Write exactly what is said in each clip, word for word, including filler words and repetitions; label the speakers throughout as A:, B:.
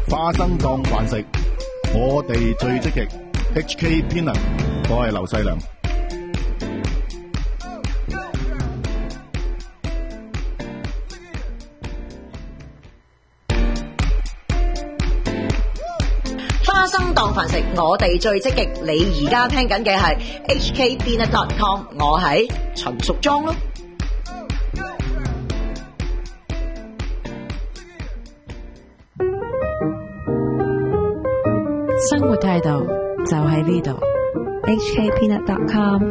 A: 花生當飯食，我哋最積極。H K Peanut， 我係劉細良。
B: 花生當飯食，我哋最積極。你而家聽緊嘅係 H K Peanut dot com， 我係陳淑莊咯。
C: 生活態度就喺呢度
D: H K Peanut dot com。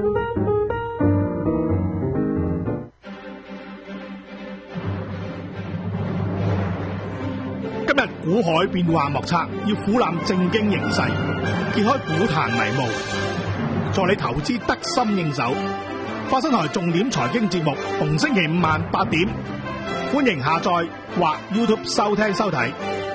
E: 今日股海變幻莫測，要俯瞰正經形勢，揭開股壇迷霧，助你投資得心應手。花生台重點財經節目，逢星期五晚八點，歡迎下載或 YouTube 收聽收睇。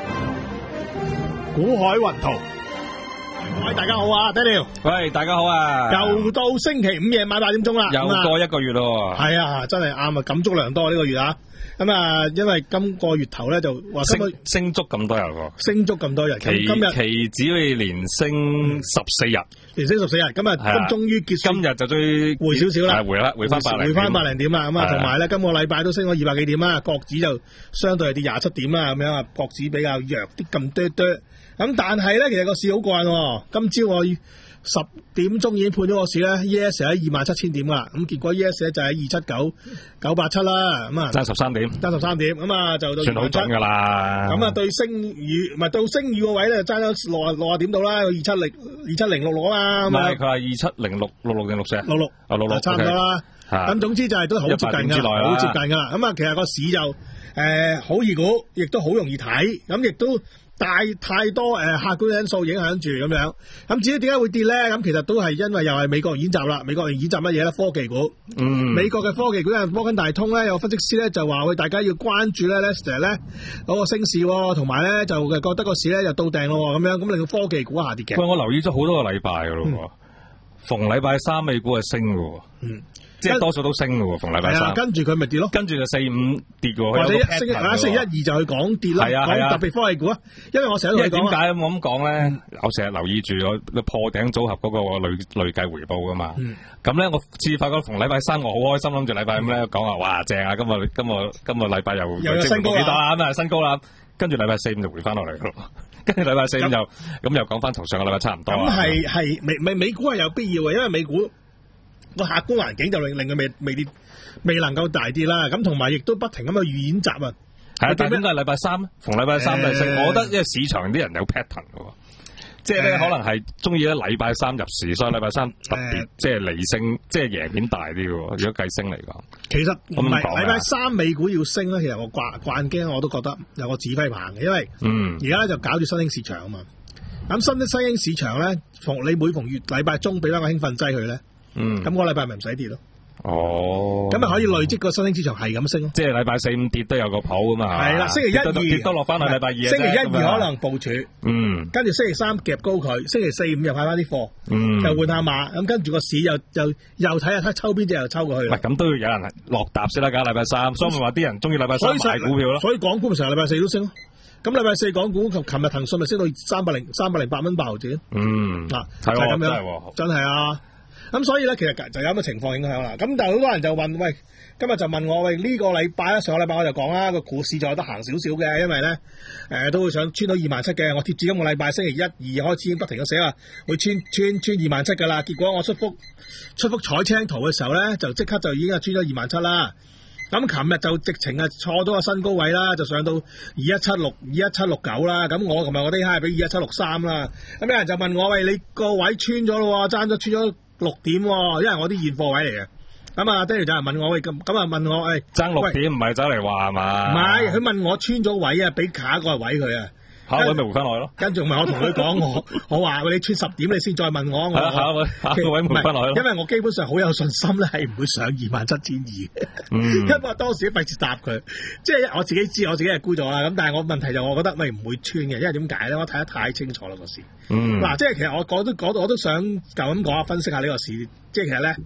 E: 股海雲圖，各位大家好啊 ，Daniel，
F: 喂，大家好啊，
E: 又到星期五夜晚八點鐘啦，
F: 又過一個月咯，
E: 係啊，真係啱啊，感觸良多呢個月啊。咁啊，因為今個月頭咧就話
F: 升升足咁多日喎，
E: 升足咁多日，
F: 期
E: 今日
F: 期指可以連升十四日，
E: 連升十四日，今日咁終於結束，
F: 今日就最
E: 回少少啦，
F: 回啦，回翻百零，
E: 回翻百零點啦，咁啊，同埋咧今個禮拜都升咗二百幾點啦，國指就相對係跌廿七點啦，咁樣啊，國指比較弱啲咁多多，咁但係咧其實個市好過癮喎，今朝我十點鐘已經判咗個市咧 ，E S 喺二萬七千點噶啦，咁結果 E S 咧就喺二七九九八七啦，咁啊
F: 爭十三點，
E: 爭十三點，咁啊就到
F: 算好準噶啦。
E: 咁啊對升與唔係到升與個位咧，爭咗六啊六啊點到啦，二七零二七零六六啊嘛。唔係
F: 佢話二七零六六六定六四
E: 六六
F: 啊六六，
E: 差唔多啦。咁總之就係都好接近㗎，好接近㗎啦。咁啊，其實個市就誒好易估，亦都好容易睇，咁亦都。大太多誒、呃、客觀因素影響住咁樣，咁至於點解會跌咧？咁其實都係因為又係美國演習啦。美國演習乜嘢咧？科技股。嗯。美國嘅科技股咧，摩根大通咧有分析師咧就話，喂，大家要關注咧 Lester 咧嗰個升市，同埋咧就覺得個市咧就到頂咯咁樣，咁令到科技股下跌嘅。
F: 喂，我留意咗好多個禮拜㗎咯，嗯、逢禮拜三美股係升㗎喎。嗯。即係多數都升嘅喎，逢禮拜三。跟
E: 住佢咪跌咯。
F: 跟住就四五跌嘅喎。
E: 或者星期啊，星期一二就去講跌啦。係啊係啊。講特別科技股啊，因為我成日都講。點解我咁講咧？我成日留意住我破頂組合嗰個累累計回報噶嘛。咁咧，我次發覺逢禮拜三我好開心，諗住禮拜五咧講話，哇正啊！今日今日今日禮拜又又升高
F: 啦，咁啊新高啦。跟住禮拜四五就回翻落嚟咯。跟住禮拜四五就咁又講翻同上個禮拜差唔多。
E: 咁係係美美美股係有必要嘅，因為美股。個客觀環境就令令佢未未跌，未能夠大跌啦。咁同埋亦都不停咁去預演習啊。
F: 係啊，但係點解禮拜三逢禮拜三都係升？我覺得因為市場啲人有 pattern 嘅喎，即係咧可能係中意咧禮拜三入市，所以禮拜三特別即係離升，即係贏面大啲嘅喎。如果計升嚟講，
E: 其實唔係禮拜三美股要升咧，其實我慣慣驚我都覺得有個指揮棒嘅，因為嗯而家咧就搞住新興市場啊嘛。咁新啲新興市場咧，逢你每逢月禮拜中俾翻個興奮劑佢咧。嗯，咁個禮拜咪唔使跌咯。哦，咁咪可以累積個新興市場係咁升咯。
F: 即係禮拜四五跌都有個譜噶嘛。係啦，
E: 星期一二
F: 跌多落翻去禮拜二。
E: 星期一二可能部署，
F: 嗯，
E: 跟住星期三夾高佢，星期四五又派翻啲貨，嗯，又換下馬，咁跟住個市又又又睇下睇抽邊隻又抽過去。
F: 唔係咁都要有人落搭先啦，㗎禮拜三，所以咪話啲人中意禮拜三買股票咯。
E: 所以港股咪成日禮拜四都升咯。咁禮拜四港股琴琴日騰訊咪升到三百零三百零八蚊八毫子。嗯，嗱係咁樣，真係啊。咁所以咧，其實就有咁嘅情況影響啦。咁但係好多人就問，喂，今日就問我，喂，呢、這個禮拜咧，上個禮拜我就講啦，個股市就有得行少少嘅，因為咧，誒、呃、都會想穿到二萬七嘅。我貼住今個禮拜星期一、二開始不停咁寫話，會穿穿穿二萬七噶啦。結果我出幅出幅彩青圖嘅時候咧，就即刻就已經係穿咗二萬七啦。咁琴日就直情係錯咗個新高位啦，就上到二一七六、二一七六九啦。咁我琴日我啲蝦係俾二一七六三啦。咁有人就問我，喂，你個位穿咗咯，爭咗穿咗六點，因為我啲現貨位嚟嘅。咁啊，跟住就問我，喂，咁咁啊問我，誒，
F: 爭六點唔係走嚟話係嘛？
E: 唔係，佢問我穿咗位啊，俾卡個位佢啊。
F: 下位咪回翻來咯，
E: 跟住咪我同佢講，我我話你穿十點你先再問我，我
F: 下位下位回翻來咯，
E: 因為我基本上好有信心咧，係唔會上二萬七千二，嗯，因為我當時費事答佢，即係我自己知我自己係估咗啦，咁但係我問題就我覺得咪唔會穿嘅，因為點解咧？我睇得太清楚啦個市，嗯，嗱，即係其實我講都講我都想就咁講下分析下呢個市，即係其實咧。誒、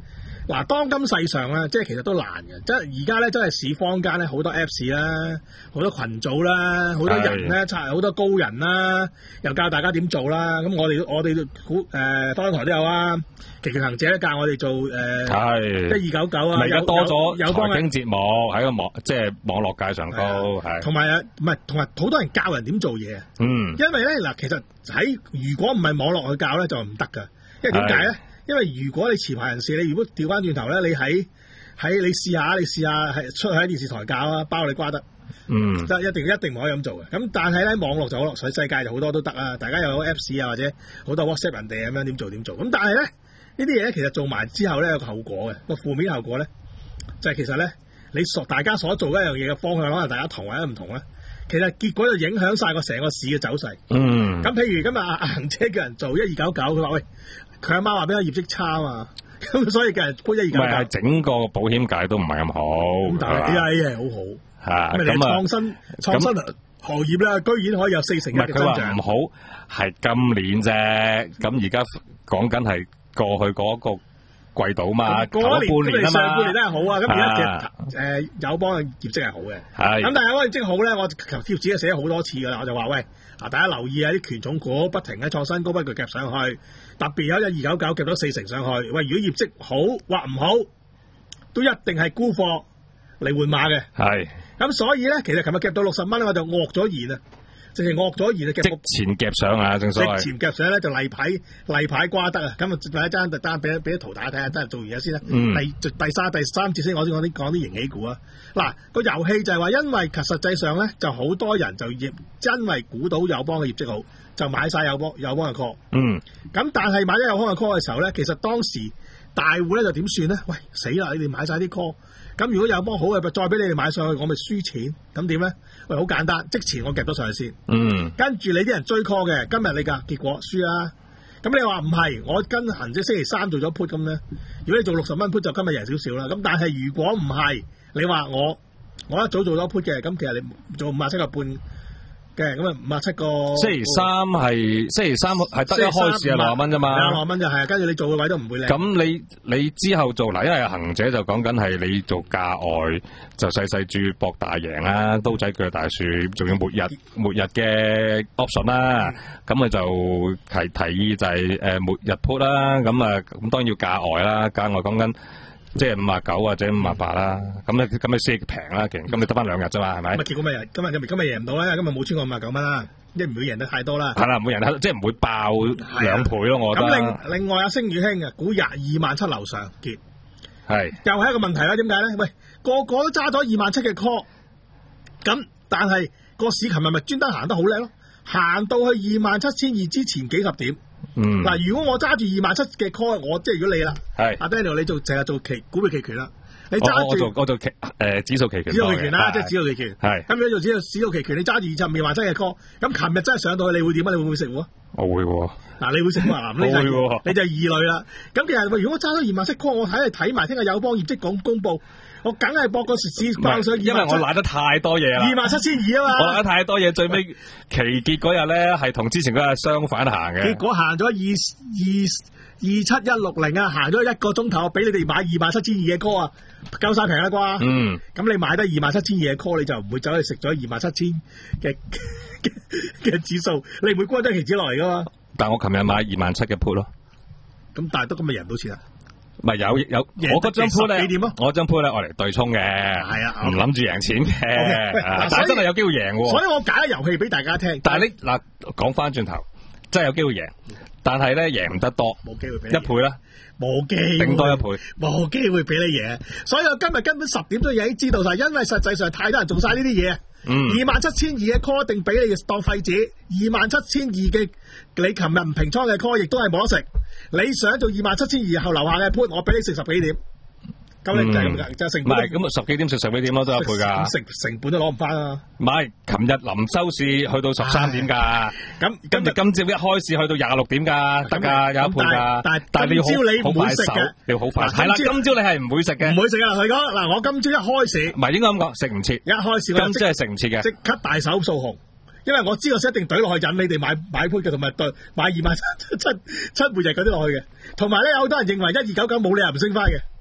E: 嗱，當今世上咧，即係其實都難嘅，即係而家咧真係市坊間咧好多 Apps 啦，好多群組啦，好多人咧，差好多高人啦，又教大家點做啦。咁我哋我哋股誒方台都有啊，奇奇行者教我哋做誒一二九九啊，
F: 而家多咗
E: 有
F: 財經節目喺個網即係網絡界上高，係
E: 同埋啊，唔係同埋好多人教人點做嘢。
F: 嗯，因
E: 為咧嗱，其實喺如果唔係網絡去教咧，就唔得噶。因為點解咧？因為如果你持牌人士，你如果調翻轉頭咧，你喺喺你試下，你試下係出去喺電視台教啊，包你瓜得，嗯，得一定一定唔可以咁做嘅。咁但係咧，網絡就好落水，世界就好多都得啊！大家又有 Apps 啊，或者好多 WhatsApp 人哋咁樣點做點做。咁但係咧，呢啲嘢咧，其實做埋之後咧有個後果嘅，個負面後果咧就係、是、其實咧你所大家所做一樣嘢嘅方向可能大家同或者唔同咧，其實結果就影響晒個成個市嘅走勢。嗯，咁譬如今日阿行姐叫人做一二九九，佢話喂。佢阿媽話俾佢業績差啊嘛，咁所以嘅人搬一二九九。唔係
F: 整個保險界都唔係咁好，
E: 咁但係 A I 係好好嚇。咁你創新創新行業咧，居然可以有四成一嘅增長。唔係佢話唔好係今年啫，咁而家講緊係過去嗰個季度嘛，頭半年啊嘛。上半年都係好啊，咁而家其實誒友邦嘅業績係好嘅。係。咁但係嗰個業績好咧，我求貼紙寫咗好多次㗎啦，我就話喂。啊！大家留意啊！啲權重股不停喺創新高，不斷夾上去，特別有一二九九夾咗四成上去。喂，如果業績好或唔好，都一定係沽貨嚟換馬嘅。係。咁所以咧，其實琴日夾到六十蚊，我就惡咗言啊！直情惡咗言啊！即前夾上啊，正所謂。即前夾上咧就例牌例牌瓜得啊！咁啊，第一單特單俾俾啲圖大家睇下，真係做完嘢先啦。嗯。第第三第三節先，我先講啲講啲盈喜股啊！嗱，個遊戲就係話，因為其實際上咧，就好多人就業因為估到友邦嘅業績好，就買晒友邦友邦嘅 call。嗯。咁但係買咗友邦嘅 call 嘅時候咧，其實當時大戶咧就點算咧？喂，死啦！你哋買晒啲 call，咁如果友邦好嘅，再俾你哋買上去，我咪輸錢。咁點咧？喂，好簡單，即前我夾咗上去先。嗯。跟住你啲人追 call 嘅，今日你㗎結果輸啦。咁你話唔係？我跟行即星期三做咗 put 咁咧，如果你做六十蚊 put 就今日贏少少啦。咁但係如果唔係，你話我我一早做咗 put 嘅，咁其實你做五十七個半嘅，咁啊五十七個。星期三係星期三係得一開市係六十蚊啫嘛，六十蚊就係，跟住你做嘅位都唔會靚。咁你你之後做嗱，因為行者就講緊係你做價外就細細注博大贏啦，刀仔鋸大樹，仲要末日末日嘅 option 啦，咁佢就係提議就係誒末日 put 啦，咁啊咁當然要價外啦，價外講緊。即係五啊九或者五啊八啦，咁你咁你先平啦，其實咁你得翻兩日啫嘛，係咪？咁啊，結果咪今日今日今日贏唔到啦，今日冇穿過五啊九蚊啦，即係唔會贏得太多啦。係啦，唔會贏得，即係唔會爆兩倍咯，我覺得。咁另另外阿星宇興啊，估廿二萬七樓上結，係又係一個問題啦。點解咧？喂，個個都揸咗二萬七嘅 call，咁但係個市琴日咪專登行得好叻咯，行到去二萬七千二之前幾十點。嗯，嗱，如果我揸住二萬七嘅 call，我即係如果你啦，係阿 Daniel，你做成日做期股票期權啦，你揸住我做我做期誒指數期權，指數期權啦，即係指數期權，係咁你做指數指數期權，你揸住二十二萬七嘅 call，咁琴日真係上到去，你會點啊？你會唔會食喎？我會喎，嗱，你會食啊？嗱，你就你就異類啦。咁其實如果揸咗二萬七 call，我睇嚟睇埋聽日友邦業績講公佈。我梗係博個市爆上，因為我賴得太多嘢啦，二萬七千二啊嘛，我賴得太多嘢，最尾期結嗰日咧係同之前嗰日相反行嘅，結果行咗二二二七一六零啊，行咗一個鐘頭，俾你哋買二萬七千二嘅 call 啊，夠晒平啦啩，嗯，咁你買得二萬七千二嘅 call，你就唔會走去食咗二萬七千嘅嘅指數，你唔會關張期指落嚟噶嘛？但我琴日買二萬七嘅 put 咯，咁但係都咁咪贏到錢啦。唔係有有，我嗰張 put 咧，我張 put 咧，我嚟對沖嘅，係啊，唔諗住贏錢嘅， okay, 但係真係有機會贏喎。所以我解咗遊戲俾大家聽。但係你嗱講翻轉頭，真係有機會贏，但係咧贏唔得多，冇機會俾你一倍啦，冇機會，頂多一倍，冇機會俾你贏。所以我今日根本十點都已經知道晒，因為實際上太多人做晒呢啲嘢。二萬七千二嘅 call 一定俾你當廢紙，二萬七千二嘅你琴日唔平倉嘅 call 亦都係冇得食。你想做二萬七千二後樓下嘅 put，我俾你食十幾點，咁你就係咁噶，就成本。唔係咁啊，十幾點食十幾點咯，都有一倍噶。成成本都攞唔翻啊！唔係，琴日臨收市去到十三點噶，咁今日今朝一開市去到廿六點噶，得噶有一倍噶。但係但係你好好快手，你好快。係啦，今朝你係唔會食嘅，唔會食啊！佢講嗱，我今朝一開市，唔係應該咁講，食唔切。一開市今朝係食唔切嘅，即刻大手掃紅。因為我知道一定懟落去引你哋買買 put 嘅，同埋對買二萬七七七每日嗰啲落去嘅，同埋咧有好多人認為一二九九冇理由唔升翻嘅，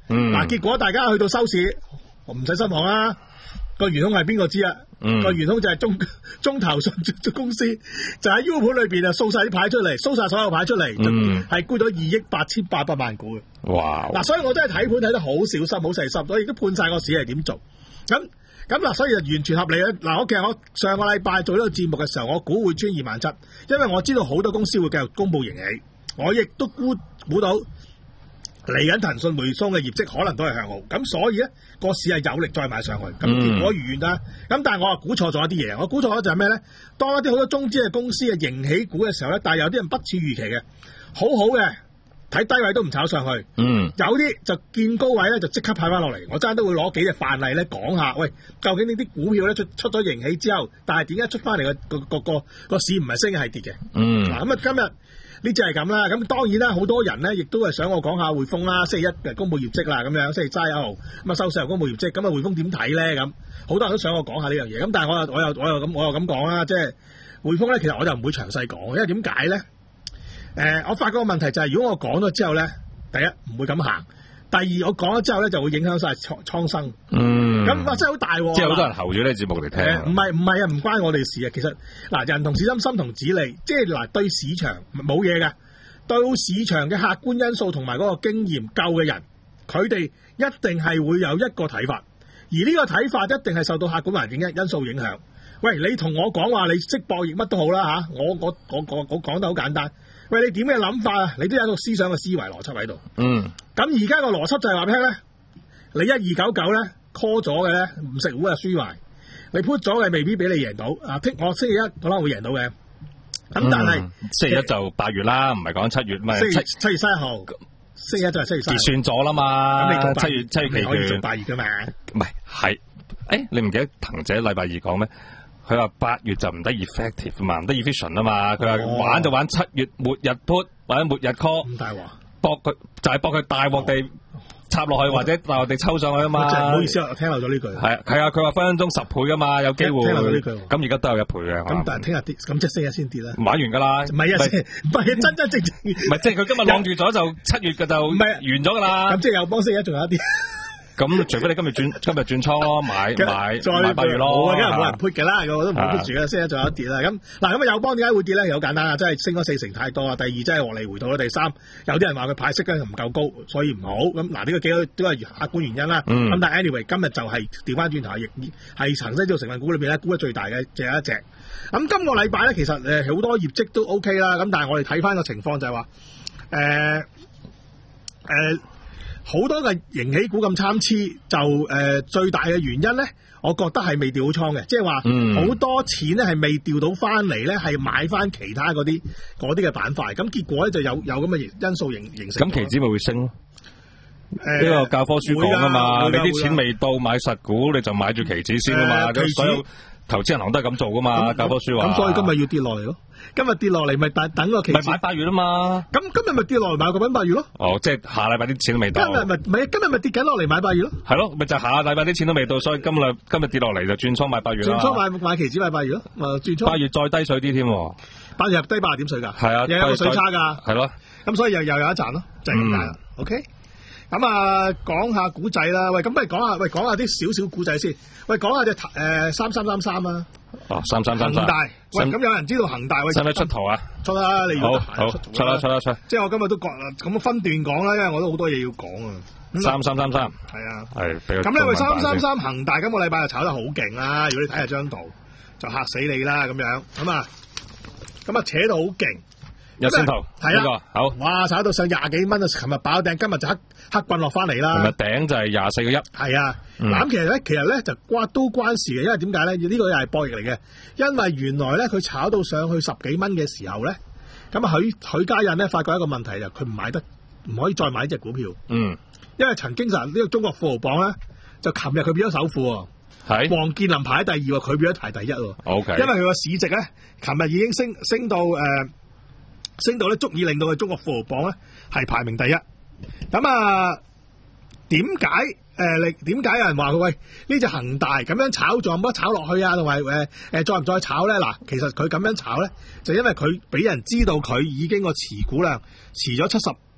F: 嗯，
E: 嗱，結果大家去到收市，我唔使失望啊！個元兇係邊個知啊？
F: 嗯，
E: 個元兇就係中中投信公司，就喺 U 盤裏邊啊掃晒啲牌出嚟，掃晒所有牌出嚟，
F: 嗯，
E: 係沽咗二億八千八百萬股嘅。
F: 哇！
E: 嗱，所以我真係睇盤睇得好小心、好細心，我亦都判晒個市係點做。咁咁嗱，所以就完全合理啦。嗱，我其實我上個禮拜做呢個節目嘅時候，我估會穿二萬七，因為我知道好多公司會繼續公佈盈喜，我亦都估估到。嚟緊騰訊、匯豐嘅業績可能都係向好，咁所以咧個市係有力再買上去，咁結果如願啦。咁、嗯、但係我啊估錯咗一啲嘢，我估錯咗就係咩咧？當一啲好多中資嘅公司嘅盈喜股嘅時候咧，但係有啲人不似預期嘅，好好嘅睇低位都唔炒上去，嗯，有啲就見高位咧就即刻派翻落嚟。我真係都會攞幾隻範例咧講下，喂，究竟呢啲股票咧出出咗盈喜之後，但係點解出翻嚟嘅個個個個市唔係升係跌嘅？嗯，嗱咁啊今日。呢只係咁啦，咁當然啦，好多人咧亦都係想我講下匯豐啦，星期一公佈業績啦，咁樣星期卅一號咁啊收市又公佈業績，咁啊匯豐點睇咧？咁好多人都想我講下呢樣嘢，咁但係我又我又我又咁我又咁講啦，即係匯豐咧，其實我就唔會詳細講，因為點解咧？誒、呃，我發覺個問題就係、是，如果我講咗之後咧，第一唔會咁行。第二，我講咗之後咧，就會影響晒倉倉生。嗯，咁哇真係好大喎！
F: 即係好多人候住呢個節目嚟聽。
E: 唔係唔係啊，唔關我哋事啊。其實嗱，人同此心，心同此理，即係嗱對市場冇嘢嘅，對市場嘅客觀因素同埋嗰個經驗夠嘅人，佢哋一定係會有一個睇法，而呢個睇法一定係受到客觀環境因素影響。喂，你同我講話你識博弈乜都好啦嚇，我我我我我講得好簡單。喂，你點嘅諗法啊？你都有一個思想嘅思維邏輯喺度。嗯。咁而家個邏輯就係話俾你聽咧，你一二九九咧 call 咗嘅咧，唔食糊就輸埋。你 put 咗嘅未必俾你贏到。啊，聽我星期一可能會贏到嘅。咁、嗯、但係
F: 星期一就八月啦，唔係講七月咩？
E: 七七月三十號，星期一就係七月三十號。
F: 結算咗啦嘛。
E: 咁你
F: 七月七月期
E: 可以做八月噶嘛？
F: 唔係係，誒你唔記得騰姐禮拜二講咩？佢話八月就唔得 effective 嘛，唔得 efficient 啊嘛。佢話、哦、玩就玩七月末日 put 或者末日 call， 咁大鑊，搏佢就係搏佢大鑊地插落去、哦、或者大鑊地抽上去啊嘛。唔好意思啊，我聽漏咗呢句。係係啊，佢話分分鐘十倍噶嘛，有機會。聽漏咗呢句。咁而家都有一倍嘅。咁但係聽日跌，咁即係星期一先跌啦。玩完噶啦。唔係啊，唔係真真正正。唔係即係佢今日晾住咗就七月嘅就唔係完咗噶啦。咁即係有幫星期一仲有一啲。咁除非你今日轉今日轉倉咯，買買再買八月咯，冇啊，因為冇人 put 嘅啦，我都唔 put 住啦，星期一仲有一跌啦。咁嗱，咁啊友邦點解會跌咧？好簡單啊，真係升咗四成太多啦。第二真係獲利回吐啦。第三有啲人話佢派息咧唔夠高，所以唔好。咁嗱呢個幾個都係客觀原因啦。咁、嗯、但係 anyway 今日就係調翻轉頭，亦係恒生指數成分股裏邊咧估得最大嘅只有一隻。咁今個禮拜咧其實誒好多業績都 OK 啦。咁但係我哋睇翻個情況就係話誒誒。呃呃好多嘅盈喜股咁參差，就誒、呃、最大嘅原因咧，我覺得係未調好倉嘅，即係話好多錢咧係未調到翻嚟咧，係買翻其他嗰啲嗰啲嘅板塊，咁結果咧就有有咁嘅因素形形成。咁期指咪會升咯？誒、呃，呢、這個教科書講啊嘛，你啲錢未到買實股，你就買住期指先啊嘛，咁、呃、所有投資銀行都係咁做噶嘛，教科書話。咁所以今日要跌落嚟咯。今日跌落嚟咪等等個期指，咪買八月啊嘛。咁今日咪跌落嚟買個品八月咯。哦，即係下禮拜啲錢都未到。今日咪咪今日咪跌緊落嚟買八月咯。係咯，咪就下禮拜啲錢都未到，所以今日今日跌落嚟就轉倉買八月啦。轉倉買買期指買八月咯。誒，轉倉。八月再低水啲添。八月低八十點水噶。係啊，又有個水差噶。係咯。咁所以又又有一賺咯，就係咁解啦。OK。咁啊，講下古仔啦。喂，咁不如講下，喂，講下啲少少古仔先。喂，講下隻誒三三三三啊。哦，三三三三。恒大。喂，咁有人知道恒大喂？使唔使出圖啊？出啦，你好好出啦，出啦，出。即係我今日都講啦，咁分段講啦，因為我都好多嘢要講啊。三三三三。係啊。係。咁呢位三三三恒大今個禮拜就炒得好勁啦。如果你睇下張圖，就嚇死你啦咁樣。咁啊，咁啊扯到好勁。有線圖係啊，好哇！炒到上廿幾蚊啊！琴日爆頂，今日就黑黑棍落翻嚟啦。琴日頂就係廿四個一。係啊，咁、嗯、其實咧，其實咧就關都關事嘅，因為點解咧？呢、這個又係博弈嚟嘅，因為原來咧佢炒到上去十幾蚊嘅時候咧，咁啊許許家印咧發覺一個問題就佢唔買得，唔可以再買呢隻股票。嗯，因為曾經就呢個中國富豪榜咧，就琴日佢變咗首富喎。係。王健林排喺第二喎，佢變咗排第一喎。O K。因為佢個市值咧，琴日已經升升到誒。呃升到咧，足以令到佢中國富豪榜咧係排名第一。咁啊，點解誒？你點解有人話佢喂呢隻恒大咁樣炒，仲有冇得炒落去啊？同埋誒誒，再唔再炒咧？嗱，其實佢咁樣炒咧，就因為佢俾人知道佢已經個持股量持咗七十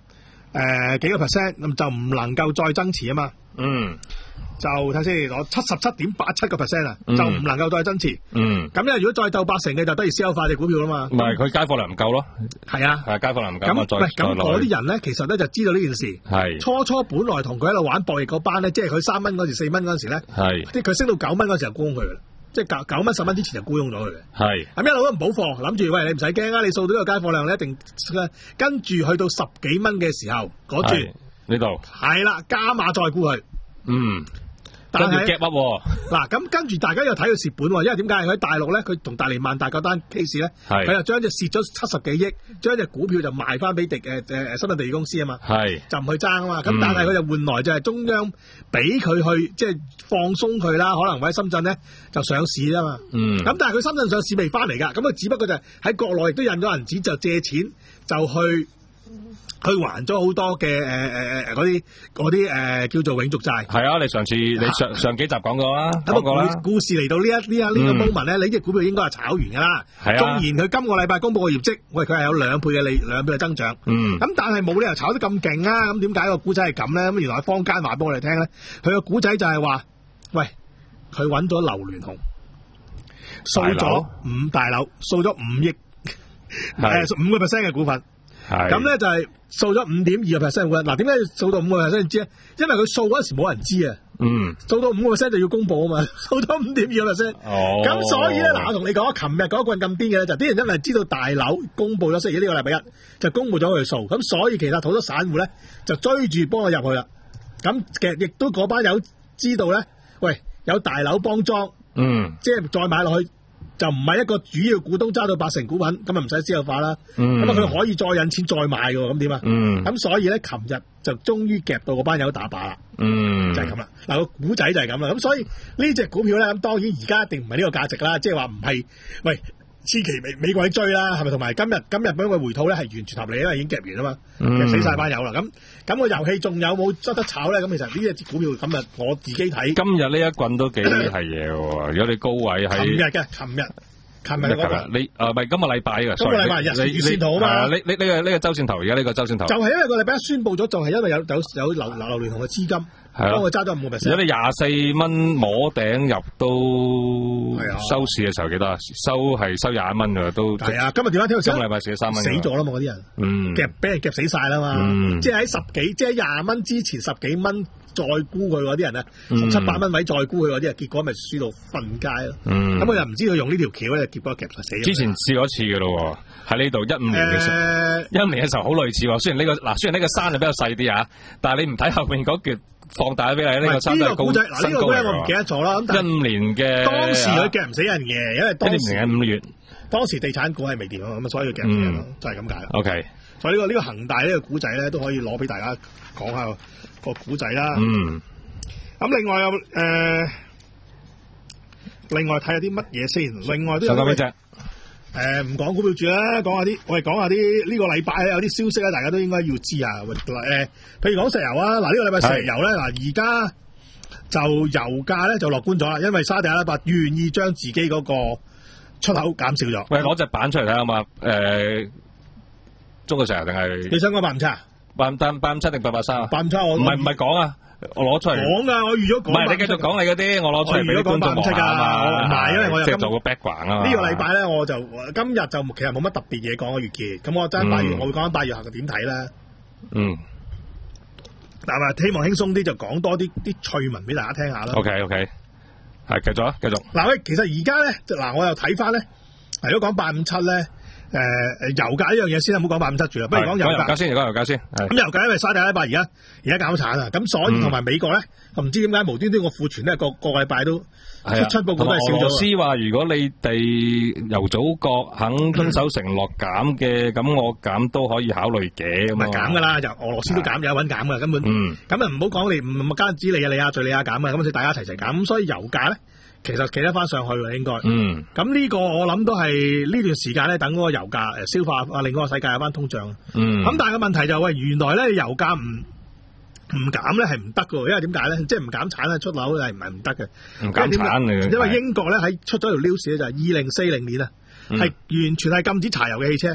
E: 誒幾個 percent， 咁就唔能夠再增持啊嘛。
F: 嗯。
E: 就睇先，我七十七點八七個 percent 啊，就唔能夠再增持。
F: 嗯。咁
E: 因為如果再鬥八成嘅，就等於私有化隻股票啦嘛。
F: 唔係，佢街貨量唔夠咯。
E: 係啊。
F: 係街貨量唔夠。
E: 咁喂，咁嗰啲人咧，其實咧就知道呢件事。係。初初本來同佢喺度玩博弈嗰班咧，即係佢三蚊嗰時、四蚊嗰時咧，係。即係佢升到九蚊嗰時就沽佢嘅，即係九九蚊、十蚊之前就沽空咗佢嘅。係。咁一路都唔補貨，諗住喂你唔使驚啊，你掃到呢個街貨量你一定跟住去到十幾蚊嘅時候，嗰住
F: 呢度。係
E: 啦，加碼再沽佢。嗯。但係
F: 夾乜？
E: 嗱，咁跟住大家又睇佢蝕本，因為點解？佢喺大陸咧，佢同大連萬達嗰單 case 咧，佢就將隻蝕咗七十幾億，將隻股票就賣翻俾地誒誒深圳地鐵公司啊嘛，係就唔去爭啊嘛。咁、嗯、但係佢就換來就係中央俾佢去即係、就是、放鬆佢啦，可能喺深圳咧就上市啊嘛。嗯，咁但係佢深圳上市未翻嚟噶，咁佢只不過就係喺國內亦都印咗銀紙，就借錢就去。佢還咗好多嘅誒誒誒嗰啲嗰啲誒叫做永續債。係啊，你上次你上上幾集講過啦，講過啦。故事嚟到呢一呢一呢個 moment 咧，你隻股票應該係炒完㗎啦。係啊。縱然佢今個禮拜公佈個業績，喂，佢係有兩倍嘅利兩倍嘅增長。嗯。咁但係冇理由炒得咁勁啊！咁點解個股仔係咁咧？咁原來坊間話俾我哋聽咧，佢個股仔就係話，喂，佢揾咗劉鑾雄，掃咗五大樓，掃咗五億，誒五個 percent 嘅股份。咁咧就係掃咗五點二個 percent 嘅，嗱點解掃到五個 percent 知咧？因為佢掃嗰時冇人知啊，嗯，掃到五個 percent 就要公佈啊嘛，掃咗五點二個 percent，哦，咁所以咧嗱，我同你講，琴日嗰棍咁癲嘅咧，就啲人因為知道大樓公佈咗，星期呢個禮拜一就公佈咗佢數，咁所以其實好多散戶咧就追住幫我入去啦，咁其實亦都嗰班友知道咧，喂有大樓幫莊，嗯，即係再買落去。就唔係一個主要股東揸到八成股份，咁啊唔使私有化啦。咁啊佢可以再引錢再買嘅，咁點啊？咁、嗯、所以咧，琴日就終於夾到嗰班友打靶啦。嗯，就係咁啦。嗱個股仔就係咁啦。咁所以呢隻股票咧，咁當然而家一定唔係呢個價值啦。即係話唔係，喂，千祈美美國去追啦，係咪？同埋今日今日俾佢回吐咧係完全合理，因為已經夾完啊嘛，夾、嗯、死晒班友啦。咁咁、個遊戲仲有冇執得炒咧？咁其實呢隻股票今日我自己睇，今日呢一棍都幾係嘢喎。如果你高位喺，琴日嘅，琴日。琴日嗰個，你誒唔係今個禮拜嘅，今個禮拜日月線圖啊嘛，呢呢呢個呢個周線圖，而家呢個周線圖，就係因為個禮拜一宣佈咗，就係因為有有有劉劉鑾雄嘅資金，幫佢揸咗五個 percent。如果你廿四蚊摸頂入都收市嘅時候幾多啊？收係收廿一蚊㗎都。係啊，今日點解聽到今個禮拜蝕咗三蚊？死咗啦嘛，嗰啲人，嗯，夾俾人夾死晒啦嘛，即係喺十幾，即係廿蚊之前十幾蚊。再沽佢嗰啲人咧，十七八蚊位再沽佢嗰啲啊，結果咪輸到瞓街咯。咁佢又唔知佢用呢條橋咧，結果夾實死。之前試過一次嘅咯，喺呢度一五年嘅時候，一五、呃、年嘅時候好類似喎。雖然呢、呢個嗱，雖然呢個山就比較細啲啊，但係你唔睇後面嗰橛放大俾你，呢、呢個山係高。嗱呢、呢個股咧我唔記得咗啦。一五年嘅當時佢夾唔死人嘅，因為當時嘅五月，當時地產股係未掂啊，咁所以佢夾唔死人咯，就係咁解。O K，所以呢個呢個恒大呢個股仔咧都可以攞俾大家講下。個古仔啦，嗯，咁另外有誒、呃，另外睇下啲乜嘢先，另外都有咩隻？誒，唔講股票住啦，講下啲，我哋講下啲呢個禮拜有啲消息咧，大家都應該要知啊。誒、呃，譬如講石油啊，嗱、這、呢個禮拜石油咧，嗱而家就油價咧就樂觀咗啦，因為沙特阿拉伯願意將自己嗰個出口減少咗。喂，攞隻板出嚟睇下嘛？誒、呃，中國石油定係？你想講八五七啊？八五八八五七定八八三啊？八五七我唔係唔係講啊，我攞出嚟講噶，我預咗講。唔係你繼續講你嗰啲，我攞出嚟俾觀眾望下嘛。唔係，因為我又即係做個 background 啊。呢個禮拜咧，我就今日就其實冇乜特別嘢講嘅月結。咁我爭八月，我會講緊八月後嘅點睇啦。嗯。但係希望輕鬆啲，就講多啲啲趣聞俾大家聽下啦。OK OK，係繼續啊，繼續。嗱喂，其實而家咧，嗱我又睇翻咧，如果講八五七咧。誒、呃、誒，油價呢樣嘢先啦，唔好講八五七住啦，不如講油價先，講油價先。咁油價因為沙特阿拉伯而家而家減產啊，咁所以同埋美國咧，唔、嗯、知點解無端端個庫存咧，個個禮拜都出出報告都係少咗。俄羅斯話如果你哋油組國肯遵守承諾減嘅，咁、嗯、我減都可以考慮嘅。唔係減噶啦，就俄羅斯都減，有搵減噶，根本。咁啊唔好講你唔唔單止你啊，你啊，敘利亞減啊，咁所以大家一齊齊減，咁所以油價咧。其實企得翻上去喎，應該。嗯。咁呢個我諗都係呢段時間咧，等嗰個油價誒消化啊，令嗰個世界有翻通脹。嗯。咁但係個問題就係、喂，原來咧油價唔唔減咧係唔得㗎，因為點解咧？即係唔減產咧出樓係唔係唔得嘅？唔減產嚟。因為英國咧喺出咗條 news 咧就係二零四零年啊，係、嗯、完全係禁止柴油嘅汽車。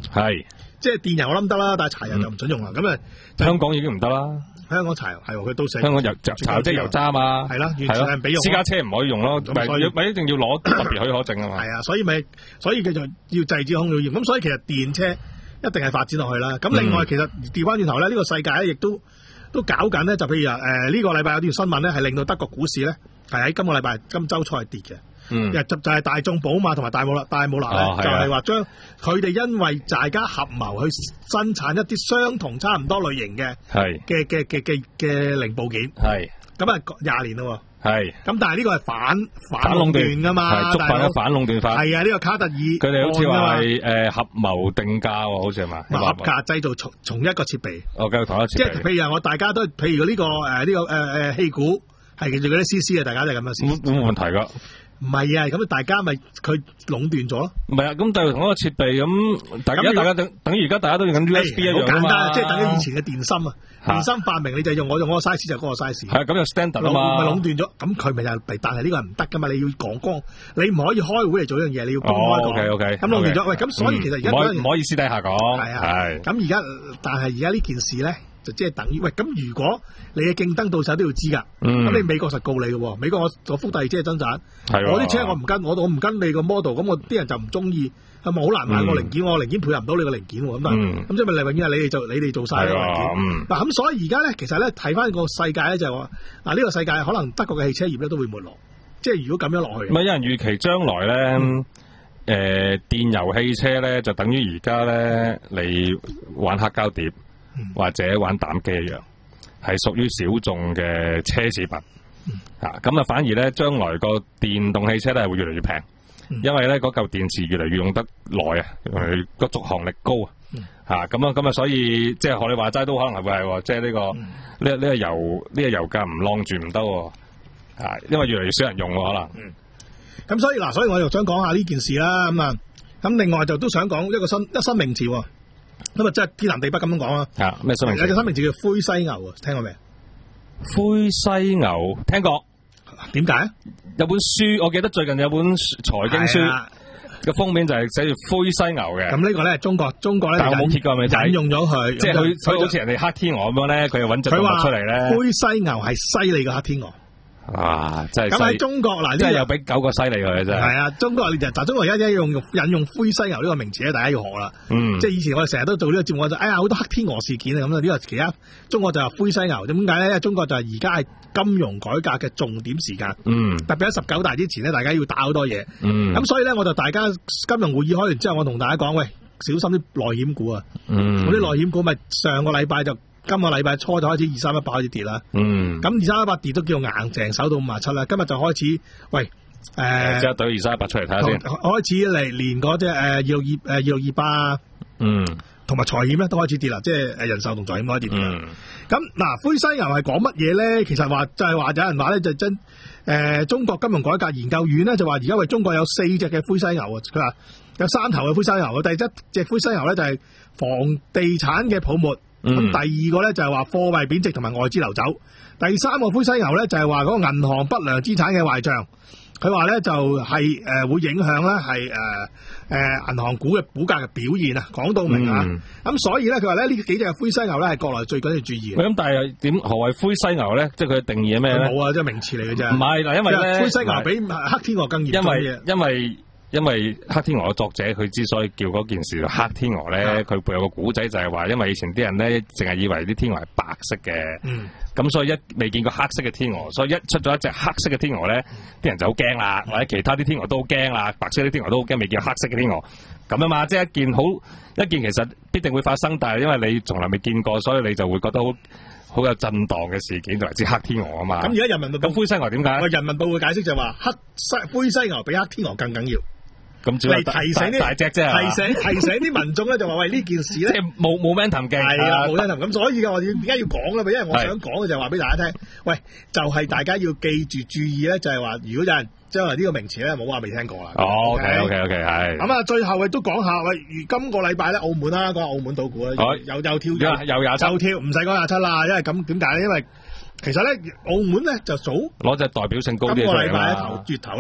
F: 係，
E: 即係電油我諗得啦，但係柴油就唔准用啦。咁啊，
F: 香港已經唔得啦。
E: 香港柴油係佢都寫，
F: 香港油柴油即係油渣嘛，
E: 係啦，完全係唔俾用。
F: 私家車唔可以用咯，咪咪一定要攞特別許可證啊嘛。
E: 係啊，所以咪所以佢就要制止空調業。咁所以其實電車一定係發展落去啦。咁另外、嗯、其實調翻轉頭咧，呢、呢個世界咧亦都都搞緊咧。就譬如啊，誒、呃、呢、呢個禮拜有條新聞咧，係令到德國股市咧係喺今個禮拜今週初係跌嘅。嗯，就就係大眾寶馬同埋大姆勒大姆勒咧，哦、就係話將佢哋因為大家合謀去生產一啲相同差唔多類型嘅係嘅嘅嘅嘅嘅零部件係咁啊廿年咯係咁，但係呢個係反反壟斷噶嘛，觸犯咗反壟斷法係啊，呢、這個卡特爾佢哋好似話係誒合謀定價喎，好似係嘛合價製造從從一個設備哦，繼續同一設備，即係譬如話我大家都譬如呢、這個誒呢、呃這個誒誒氣鼓係叫做嗰啲 C C 啊，大家都係咁樣先冇冇問題噶。唔係啊，咁大家咪佢壟斷咗咯。唔係啊，咁就同一個設備咁，大家大家等等於而家大家都用緊 U S B 一樣啊嘛。好簡單，即係等於以前嘅電芯啊。電芯發明你就用我用嗰個 size 就嗰個 size。係咁就 standard 啊嘛。咪壟斷咗，咁佢咪就係，但係呢個係唔得噶嘛。你要講光，你唔可以開會嚟做呢樣嘢，你要公開講。O K O K。咁壟斷咗，喂，咁所以其實而家唔可以唔可以私底下講。係啊。係。咁而家，但係而家呢件事咧。就即係等於喂，咁如果你嘅競爭對手都要知㗎，咁、嗯、你美國實告你嘅喎，美國我我福特車係增產，我啲車我唔跟，我我唔跟你個 model，咁我啲人就唔中意，係咪好難買個零件？嗯、我零件配合唔到你個零件喎，咁啊，咁即係咪永遠係你哋做，你哋做晒個零件？嗱咁、嗯、所以而家咧，其實咧睇翻個世界咧就係話，嗱呢個世界可能德國嘅汽車業咧都會沒落，即係如果咁樣落去，咪有人預期將來咧，誒、嗯呃、電油汽車咧就等於而家咧你玩黑膠碟。或者玩膽機一樣，係屬於小眾嘅奢侈品。嗯、啊，咁啊反而咧，將來個電動汽車咧係會越嚟越平，嗯、因為咧嗰嚿電池越嚟越用得耐啊，佢個續航力高、嗯、啊。嚇咁啊咁啊，所以即係學你話齋都可能係會係，即係呢個呢呢個油呢、呢個油價唔晾住唔得喎。啊，因為越嚟越少人用喎可能。嗯。咁所以嗱，所以我又想講下呢件事啦。咁啊，咁另外就都想講一個新一新名詞喎。咁啊，即係天南地北咁樣講啊！啊，咩新名詞？有隻新名詞叫灰犀牛啊，聽過未？灰犀牛聽過，點解？有本書，我記得最近有本財經書嘅封面就係寫住灰犀牛嘅。咁呢個咧，中國中國咧，但係我冇揭過咪引用咗佢，即係佢佢好似人哋黑天鵝咁樣咧，佢又揾隻動物出嚟咧。灰犀牛係犀利嘅黑天鵝。啊，真係咁喺中國嗱，即係又俾九個犀利佢真係。係啊，中國就但中國而家一用引用灰犀牛呢個名詞咧，大家要學啦。嗯，即係以前我哋成日都做呢個節目，我就哎呀好多黑天鵝事件啊咁啊，呢個其他中國就係灰犀牛。點解咧？因為中國就係而家係金融改革嘅重點時間。嗯，特別喺十九大之前咧，大家要打好多嘢。嗯，咁所以咧，我就大家金融會議開完之後，我同大家講，喂，小心啲內險股啊。嗯，嗰啲內險股咪上個禮拜就。今個禮拜初就開始二三一八開始跌啦，嗯，咁二三一八跌都叫硬淨，守到五十七啦。今日就開始，喂，誒，即係對二三一八出嚟睇下先，開始嚟連嗰隻誒二六二誒二六二八，嗯，同埋財險咧都開始跌啦，即係誒人壽同財險開始跌啦。咁嗱、嗯，灰犀牛係講乜嘢咧？其實話就係話有人話咧就真誒、呃，中國金融改革研究院咧就話而家為中國有四隻嘅灰犀牛啊，佢話有三頭嘅灰犀牛，第一隻灰犀牛咧就係房地產嘅泡沫。咁、嗯、第二個咧就係話貨幣貶值同埋外資流走，第三個灰犀牛咧就係話嗰個銀行不良資產嘅壞賬，佢話咧就係、是、誒、呃、會影響咧係誒誒銀行股嘅股價嘅表現啊，講到明啊，咁、嗯、所以咧佢話咧呢幾隻灰犀牛咧係國內最緊要注意嘅。咁但係點何謂灰犀牛咧？即係佢嘅定義係咩咧？冇啊，即係名詞嚟嘅啫。唔係嗱，因為咧灰犀牛比黑天鵝更嚴重嘅。因為因為因為黑天鵝嘅作者佢之所以叫嗰件事做黑天鵝咧，佢背後個古仔就係話，因為以前啲人咧淨係以為啲天鵝係白色嘅，咁、嗯、所以一未見過黑色嘅天鵝，所以一出咗一隻黑色嘅天鵝咧，啲、嗯、人就好驚啦，或者其他啲天鵝都好驚啦，白色啲天鵝都好驚，未見過黑色嘅天鵝，咁啊嘛，即係一件好一件其實必定會發生，但係因為你從來未見過，所以你就會覺得好好有震盪嘅事件，就係指黑天鵝啊嘛。咁而家人民報咁灰犀牛點解？人民報會解釋就話黑犀灰犀牛比黑天鵝更緊要。咁主要提醒啲大隻啫，提醒提醒啲民眾咧就話喂呢件事咧，即係冇冇 momentum 嘅，係啊冇 momentum。咁所以嘅我點解要講咧？因為我想講嘅就係話俾大家聽，喂，就係、是、大家要記住注意咧，就係、是、話如果有人將來呢個名詞咧，冇話未聽過啦。哦 ，OK OK OK 係。咁啊，最後亦都講下喂，今個禮拜咧澳門啦，講下澳門賭股咧，又又跳咗，又廿七，又跳，唔使講廿七啦，因為咁點解咧？因為其實咧澳門咧就早攞隻代表性高啲嘅啦。今個禮拜頭月頭咧。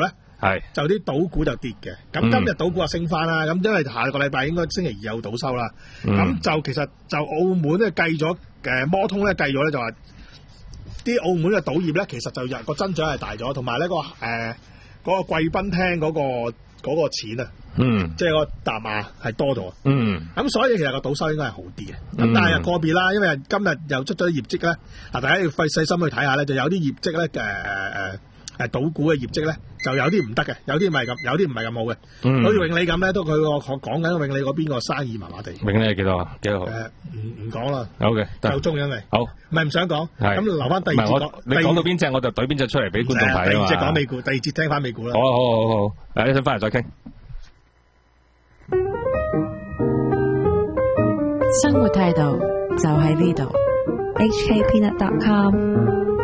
F: 係
E: 就啲賭股就跌嘅。咁今日賭股就升翻啦。咁、嗯、因為下個禮拜應該星期二有賭收啦。咁、嗯、就其實就澳門咧計咗誒摩通咧計咗咧就話啲澳門嘅賭業咧其實就日個增長係大咗，同埋呢個誒嗰、呃嗰個貴賓廳嗰、嗰個嗰、嗰個錢啊，嗯，即係個疊碼係多咗，嗯，咁所以其實個賭收應該係好啲嘅。咁、嗯、但係個別啦，因為今日又出咗業績咧，嗱大家要費細心去睇下咧，就有啲業績咧誒誒誒賭股嘅業績咧，就有啲唔得嘅，有啲唔係咁，有啲唔係咁好嘅。嗯，好似永利咁咧，都佢個講緊永利嗰邊個生意麻麻地。永利係幾多啊？幾多號？誒唔唔講啦。好嘅，夠鐘因為好，唔係唔想講，咁留翻第二節講。你講到邊隻我就懟邊隻出嚟俾觀眾睇啊嘛。第二節講美股，第二節聽翻美股啦。好好好好好，誒一陣翻嚟再傾。
C: 生活態度就喺呢度。
D: H K Peanut dot com